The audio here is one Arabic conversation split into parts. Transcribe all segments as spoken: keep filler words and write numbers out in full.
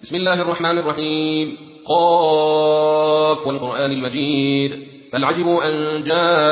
بسم الله الرحمن الرحيم. قاف والقرآن المجيد. بل عجبوا أن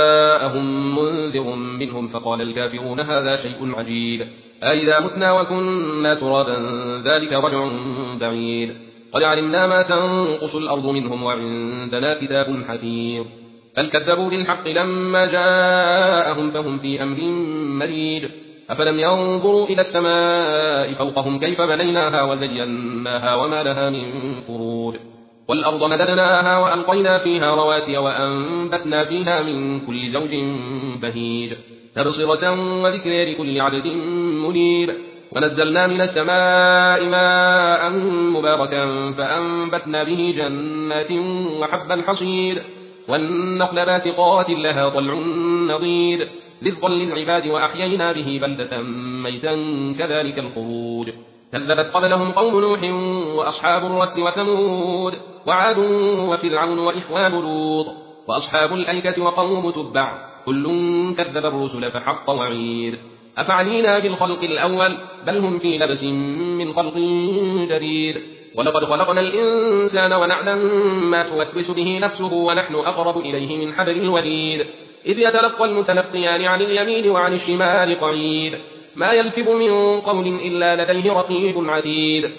جاءهم منذر منهم فقال الكافرون هذا شيء عجيب أئذا متنا وكنا ترابا ذلك رجع بعيد قد علمنا ما تنقص الأرض منهم وعندنا كتاب حفيظ بل كذبوا بالحق لما جاءهم فهم في أمر مريد أفلم ينظروا إلى السماء فوقهم كيف بنيناها وزيناها وما لها من فروج والأرض مددناها وألقينا فيها رواسي وأنبتنا فيها من كل زوج بهيج تبصرة وذكر لكل عبد منيب ونزلنا من السماء ماء مباركا فأنبتنا به جنات وحب الحصيد والنخل باسقات لها طلع نضيد رزقا للعباد وأحيينا به بلدة ميتا كذلك الخروج كذبت قبلهم قوم نوح وأصحاب الرس وثمود وعاد وفرعون وإخوان لوط وأصحاب الأيكة وقوم تبع كل كذب الرسل فحق وعيد أفعلينا بالخلق الأول بل هم في لبس من خلق جديد ولقد خلقنا الإنسان ونعلم ما توسوس به نفسه ونحن أقرب إليه من حبل الوريد إذ يتلقى المتلقيان عن اليمين وعن الشمال قعيد ما يلفظ من قول إلا لديه رقيب عتيد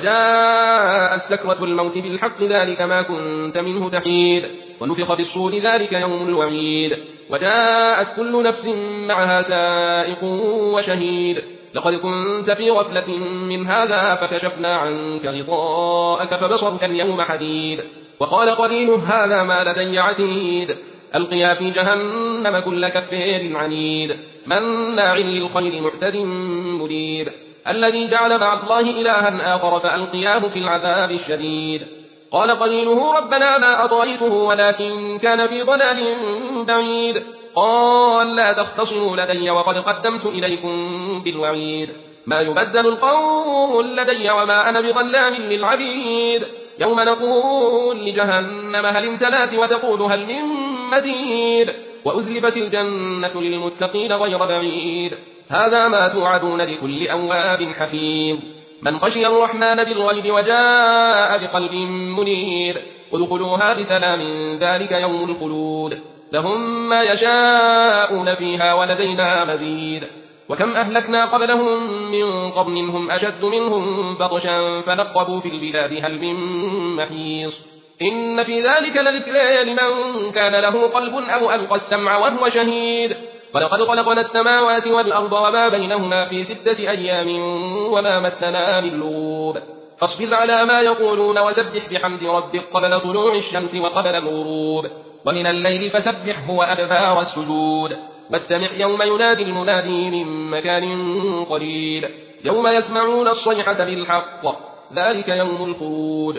وجاء السكرة الموت بالحق ذلك ما كنت منه تحيد ونفخ في الصور ذلك يوم الوعيد وجاءت كل نفس معها سائق وشهيد لقد كنت في غفلة من هذا فكشفنا عنك غطاءك فبصرك اليوم حديد وقال قرينه هذا ما لدي عتيد ألقيا في جهنم كل كفير عنيد مناع للخير معتد مريب الذي جعل مع الله إلها آخر فألقياه في العذاب الشديد قال قرينه ربنا ما أطغيته ولكن كان في ضلال بعيد قال لا تختصموا لدي وقد قدمت إليكم بالوعيد ما يبدل القول لدي وما أنا بظلام للعبيد يوم نقول لجهنم هل امتلأت وتقول هل من مزيد وأزلفت الجنة للمتقين غير بعيد هذا ما توعدون لكل أواب حفيظ من خشي الرحمن بالغيب وجاء بقلب منير ادخلوها بسلام ذلك يوم الخلود لهم ما يشاءون فيها ولدينا مزيد وكم أهلكنا قبلهم من قرن هم أشد منهم بطشا فنقبوا في البلاد هل من محيص إن في ذلك لذكرى لمن كان له قلب أو ألقى السمع وهو شهيد ولقد خلقنا السماوات والأرض وما بينهما في ستة أيام وما مسنا من لغوب فاصبر على ما يقولون وسبح بحمد ربك قبل طلوع الشمس وقبل الغروب ومن الليل فسبحه وأدبار السجود واستمع يوم ينادي المنادي من مكان قريب يوم يسمعون الصيحة بالحق ذلك يوم الخروج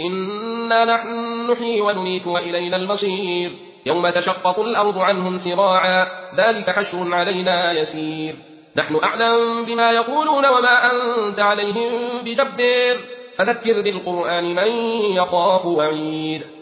إنا نحن نحيي ونميت وإلينا المصير يوم تشقق الأرض عنهم سراعا ذلك حشر علينا يسير نحن أعلم بما يقولون وما أنت عليهم بجبار فذكر بالقرآن من يخاف وعيد